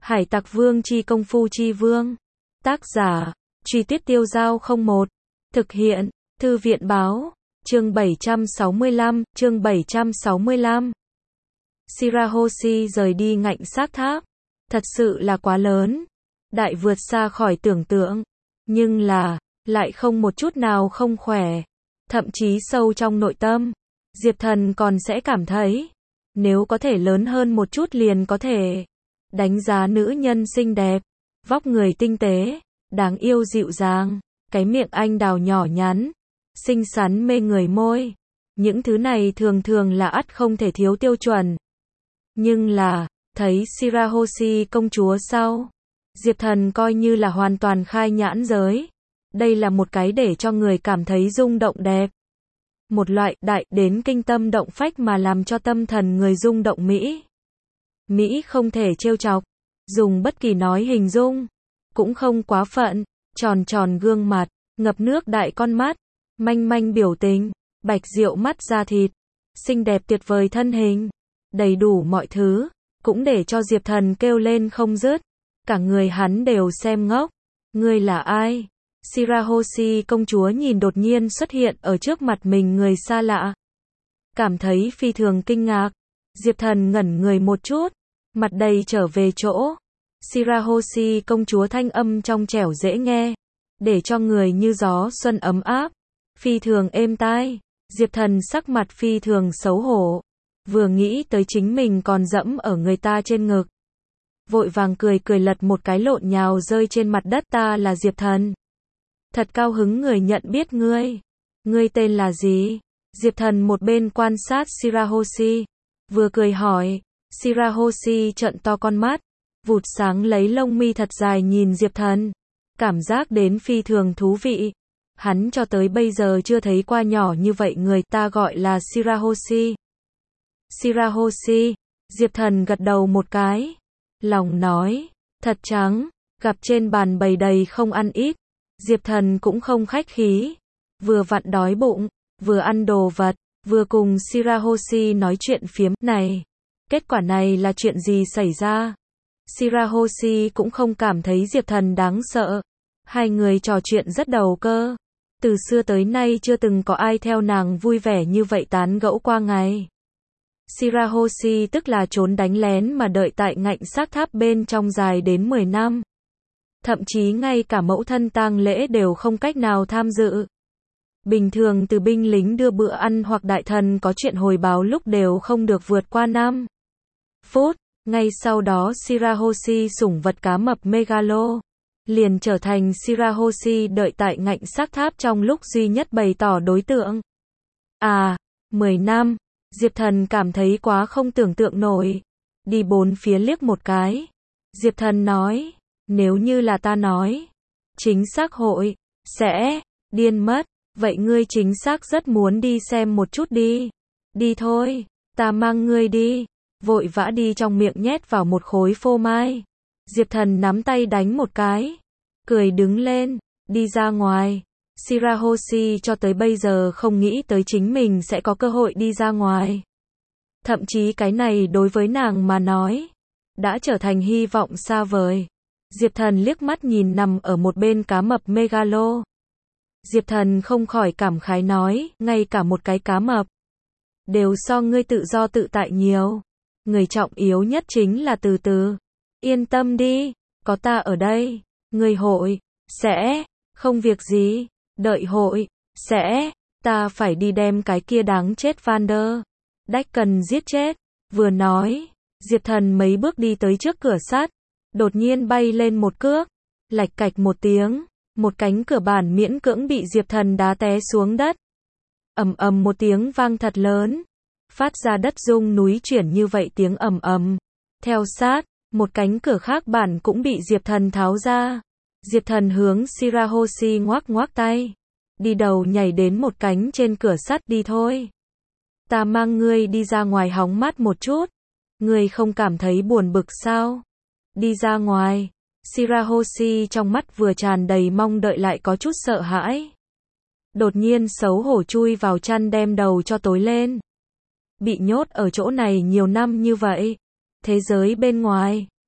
Hải Tặc Vương chi công phu chi vương. Tác giả, Truy Tuyết Tiêu Dao 01. Thực hiện, Thư viện báo, chương 765. Shirahoshi rời đi ngạnh xác tháp. Thật sự là quá lớn. Đại vượt xa khỏi tưởng tượng. Nhưng là, lại không một chút nào không khỏe. Thậm chí sâu trong nội tâm, Diệp Thần còn sẽ cảm thấy, nếu có thể lớn hơn một chút liền có thể. Đánh giá nữ nhân xinh đẹp, vóc người tinh tế, đáng yêu dịu dàng, cái miệng anh đào nhỏ nhắn, xinh xắn mê người môi. Những thứ này thường thường là ắt không thể thiếu tiêu chuẩn. Nhưng là, thấy Shirahoshi công chúa sau, Diệp Thần coi như là hoàn toàn khai nhãn giới. Đây là một cái để cho người cảm thấy rung động đẹp. Một loại đại đến kinh tâm động phách mà làm cho tâm thần người rung động Mỹ. Mỹ không thể trêu chọc, dùng bất kỳ nói hình dung, cũng không quá phận, tròn tròn gương mặt, ngập nước đại con mắt, manh manh biểu tình, bạch diệu mắt da thịt, xinh đẹp tuyệt vời thân hình, đầy đủ mọi thứ, cũng để cho Diệp Thần kêu lên không dứt. Cả người hắn đều xem ngốc. Ngươi là ai? Shirahoshi công chúa nhìn đột nhiên xuất hiện ở trước mặt mình người xa lạ. Cảm thấy phi thường kinh ngạc. Diệp Thần ngẩn người một chút, mặt đầy trở về chỗ. Shirahoshi công chúa thanh âm trong trẻo dễ nghe, để cho người như gió xuân ấm áp, phi thường êm tai. Diệp Thần sắc mặt phi thường xấu hổ, vừa nghĩ tới chính mình còn dẫm ở người ta trên ngực. Vội vàng cười lật một cái lộn nhào rơi trên mặt đất. Ta là Diệp Thần. Thật cao hứng người nhận biết ngươi. Ngươi tên là gì? Diệp Thần một bên quan sát Shirahoshi, vừa cười hỏi. Shirahoshi trợn to con mắt, vụt sáng lấy lông mi thật dài nhìn Diệp Thần. Cảm giác đến phi thường thú vị. Hắn cho tới bây giờ chưa thấy qua nhỏ như vậy người. Ta gọi là Shirahoshi. Shirahoshi. Diệp Thần gật đầu một cái. Lòng nói, thật trắng, gặp trên bàn bày đầy không ăn ít. Diệp Thần cũng không khách khí, vừa vặn đói bụng, vừa ăn đồ vật, vừa cùng Shirahoshi nói chuyện phiếm. Này, kết quả này là chuyện gì xảy ra? Shirahoshi cũng không cảm thấy Diệp Thần đáng sợ. Hai người trò chuyện rất đầu cơ. Từ xưa tới nay chưa từng có ai theo nàng vui vẻ như vậy tán gẫu qua ngày. Shirahoshi tức là trốn đánh lén mà đợi tại ngạnh xác tháp bên trong dài đến 10 năm. Thậm chí ngay cả mẫu thân tang lễ đều không cách nào tham dự. Bình thường từ binh lính đưa bữa ăn hoặc đại thần có chuyện hồi báo lúc đều không được vượt qua 5 phút. Ngay sau đó Shirahoshi sủng vật cá mập Megalo liền trở thành Shirahoshi đợi tại ngạnh xác tháp trong lúc duy nhất bày tỏ đối tượng. 10 năm. Diệp Thần cảm thấy quá không tưởng tượng nổi. Đi bốn phía liếc một cái. Diệp Thần nói, nếu như là ta nói, chính xác hội sẽ điên mất. Vậy ngươi chính xác rất muốn đi xem một chút đi. Đi thôi, ta mang ngươi đi. Vội vã đi trong miệng nhét vào một khối phô mai. Diệp Thần nắm tay đánh một cái, cười đứng lên, đi ra ngoài. Shirahoshi cho tới bây giờ không nghĩ tới chính mình sẽ có cơ hội đi ra ngoài. Thậm chí cái này đối với nàng mà nói, đã trở thành hy vọng xa vời. Diệp Thần liếc mắt nhìn nằm ở một bên cá mập Megalo. Diệp Thần không khỏi cảm khái nói, ngay cả một cái cá mập đều so ngươi tự do tự tại nhiều. Người trọng yếu nhất chính là từ từ. Yên tâm đi, có ta ở đây, ngươi hội sẽ không việc gì. Đợi hội sẽ, ta phải đi đem cái kia đáng chết Vander Đách cần giết chết. Vừa nói, Diệp Thần mấy bước đi tới trước cửa sắt, đột nhiên bay lên một cước, lạch cạch một tiếng, một cánh cửa bản miễn cưỡng bị Diệp Thần đá té xuống đất. Ầm ầm một tiếng vang thật lớn, phát ra đất rung núi chuyển như vậy tiếng ầm ầm. Theo sát, một cánh cửa khác bản cũng bị Diệp Thần tháo ra. Diệp Thần hướng Shirahoshi ngoắc ngoắc tay, đi đầu nhảy đến một cánh trên cửa sắt. Đi thôi, ta mang ngươi đi ra ngoài hóng mát một chút. Ngươi không cảm thấy buồn bực sao? Đi ra ngoài. Shirahoshi trong mắt vừa tràn đầy mong đợi lại có chút sợ hãi. Đột nhiên xấu hổ chui vào chăn đem đầu cho tối lên. Bị nhốt ở chỗ này nhiều năm như vậy, thế giới bên ngoài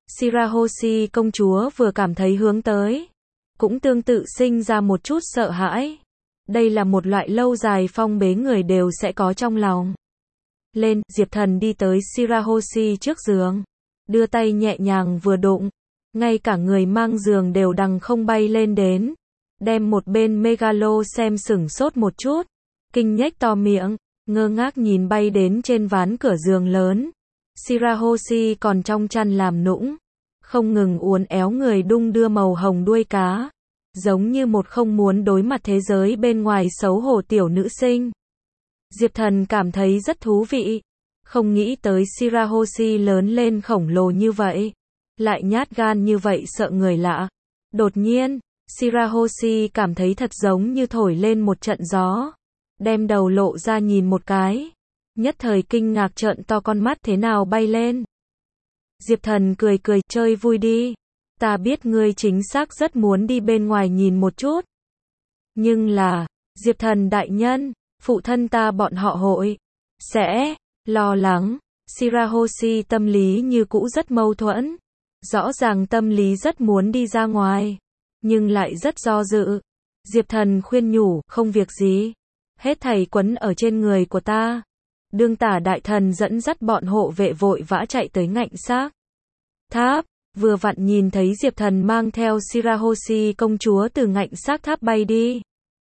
Shirahoshi công chúa vừa cảm thấy hướng tới, cũng tương tự sinh ra một chút sợ hãi. Đây là một loại lâu dài phong bế người đều sẽ có trong lòng. Lên, Diệp Thần đi tới Shirahoshi trước giường, đưa tay nhẹ nhàng vừa đụng, ngay cả người mang giường đều đằng không bay lên đến, đem một bên Megalo xem sửng sốt một chút, kinh nhếch to miệng, ngơ ngác nhìn bay đến trên ván cửa giường lớn. Shirahoshi còn trong chăn làm nũng, không ngừng uốn éo người đung đưa màu hồng đuôi cá, giống như một không muốn đối mặt thế giới bên ngoài xấu hổ tiểu nữ sinh. Diệp Thần cảm thấy rất thú vị, không nghĩ tới Shirahoshi lớn lên khổng lồ như vậy, lại nhát gan như vậy sợ người lạ. Đột nhiên, Shirahoshi cảm thấy thật giống như thổi lên một trận gió, đem đầu lộ ra nhìn một cái, nhất thời kinh ngạc trợn to con mắt thế nào bay lên. Diệp Thần cười cười, chơi vui đi, ta biết ngươi chính xác rất muốn đi bên ngoài nhìn một chút. Nhưng là, Diệp Thần đại nhân, phụ thân ta bọn họ hội sẽ lo lắng. Shirahoshi tâm lý như cũ rất mâu thuẫn, rõ ràng tâm lý rất muốn đi ra ngoài, nhưng lại rất do dự. Diệp Thần khuyên nhủ, không việc gì, hết thảy quấn ở trên người của ta. Đương Tả đại thần dẫn dắt bọn hộ vệ vội vã chạy tới ngạnh xác tháp, vừa vặn nhìn thấy Diệp Thần mang theo Shirahoshi công chúa từ ngạnh xác tháp bay đi.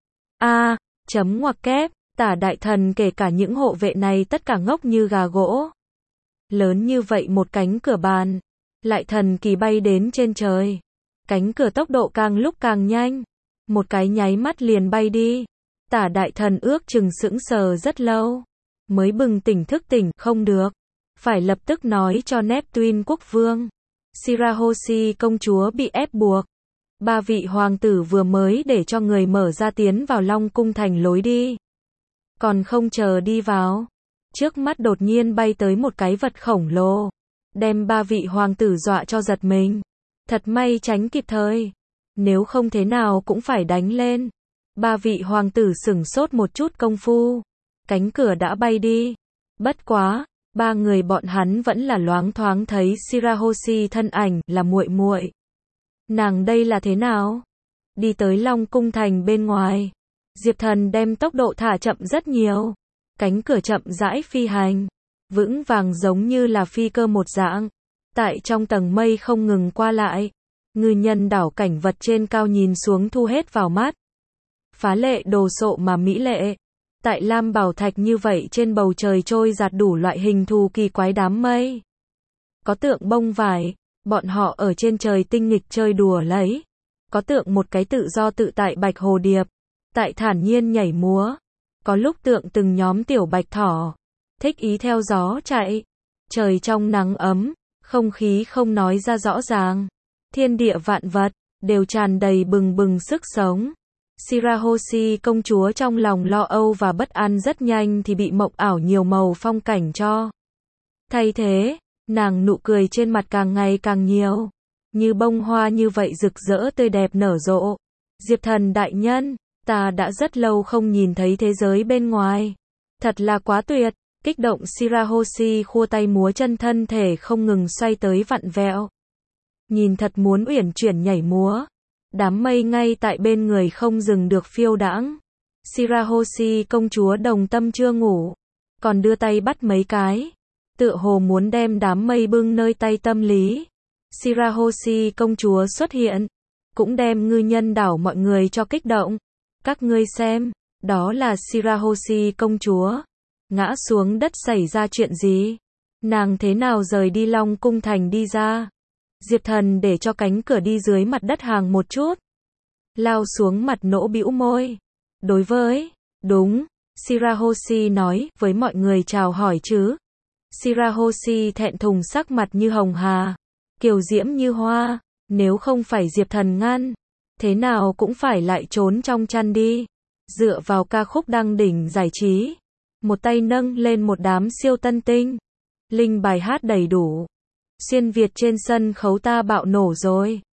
Chấm ngoặc kép, Tả đại thần kể cả những hộ vệ này tất cả ngốc như gà gỗ. Lớn như vậy một cánh cửa bàn, lại thần kỳ bay đến trên trời. Cánh cửa tốc độ càng lúc càng nhanh, một cái nháy mắt liền bay đi. Tả đại thần ước chừng sững sờ rất lâu, mới bừng tỉnh thức tỉnh, không được, phải lập tức nói cho Neptune quốc vương. Shirahoshi công chúa bị ép buộc. 3 vị hoàng tử vừa mới để cho người mở ra tiến vào Long cung thành lối đi. Còn không chờ đi vào, trước mắt đột nhiên bay tới một cái vật khổng lồ, đem 3 vị hoàng tử dọa cho giật mình. Thật may tránh kịp thời, nếu không thế nào cũng phải đánh lên. 3 vị hoàng tử sửng sốt một chút công phu, cánh cửa đã bay đi. Bất quá, 3 người bọn hắn vẫn là loáng thoáng thấy Shirahoshi thân ảnh, là muội muội. Nàng đây là thế nào? Đi tới Long cung thành bên ngoài, Diệp Thần đem tốc độ thả chậm rất nhiều, cánh cửa chậm rãi phi hành, vững vàng giống như là phi cơ một dạng, tại trong tầng mây không ngừng qua lại. Ngư nhân đảo cảnh vật trên cao nhìn xuống thu hết vào mắt. Phá lệ đồ sộ mà mỹ lệ. Tại lam bảo thạch như vậy trên bầu trời trôi giạt đủ loại hình thù kỳ quái đám mây. Có tượng bông vải, bọn họ ở trên trời tinh nghịch chơi đùa lấy. Có tượng một cái tự do tự tại bạch hồ điệp, tại thản nhiên nhảy múa. Có lúc tượng từng nhóm tiểu bạch thỏ, thích ý theo gió chạy. Trời trong nắng ấm, không khí không nói ra rõ ràng. Thiên địa vạn vật, đều tràn đầy bừng bừng sức sống. Shirahoshi công chúa trong lòng lo âu và bất an rất nhanh thì bị mộng ảo nhiều màu phong cảnh cho thay thế, nàng nụ cười trên mặt càng ngày càng nhiều, như bông hoa như vậy rực rỡ tươi đẹp nở rộ. Diệp Thần đại nhân, ta đã rất lâu không nhìn thấy thế giới bên ngoài, thật là quá tuyệt. Kích động Shirahoshi khua tay múa chân, thân thể không ngừng xoay tới vặn vẹo, nhìn thật muốn uyển chuyển nhảy múa. Đám mây ngay tại bên người không dừng được phiêu đãng. Shirahoshi công chúa đồng tâm chưa ngủ, còn đưa tay bắt mấy cái, tựa hồ muốn đem đám mây bưng nơi tay tâm lý. Shirahoshi công chúa xuất hiện, cũng đem ngư nhân đảo mọi người cho kích động. Các ngươi xem, đó là Shirahoshi công chúa. Ngã xuống đất xảy ra chuyện gì? Nàng thế nào rời đi Long cung thành đi ra? Diệp Thần để cho cánh cửa đi dưới mặt đất hàng một chút, lao xuống mặt nỗ bĩu môi. Đối với, đúng, Shirahoshi nói, với mọi người chào hỏi chứ. Shirahoshi thẹn thùng sắc mặt như hồng hà, kiều diễm như hoa, nếu không phải Diệp Thần ngăn, thế nào cũng phải lại trốn trong chăn đi. Dựa vào ca khúc đăng đỉnh giải trí, một tay nâng lên một đám siêu tân tinh, linh bài hát đầy đủ. Xuyên Việt trên sân khấu ta bạo nổ rồi.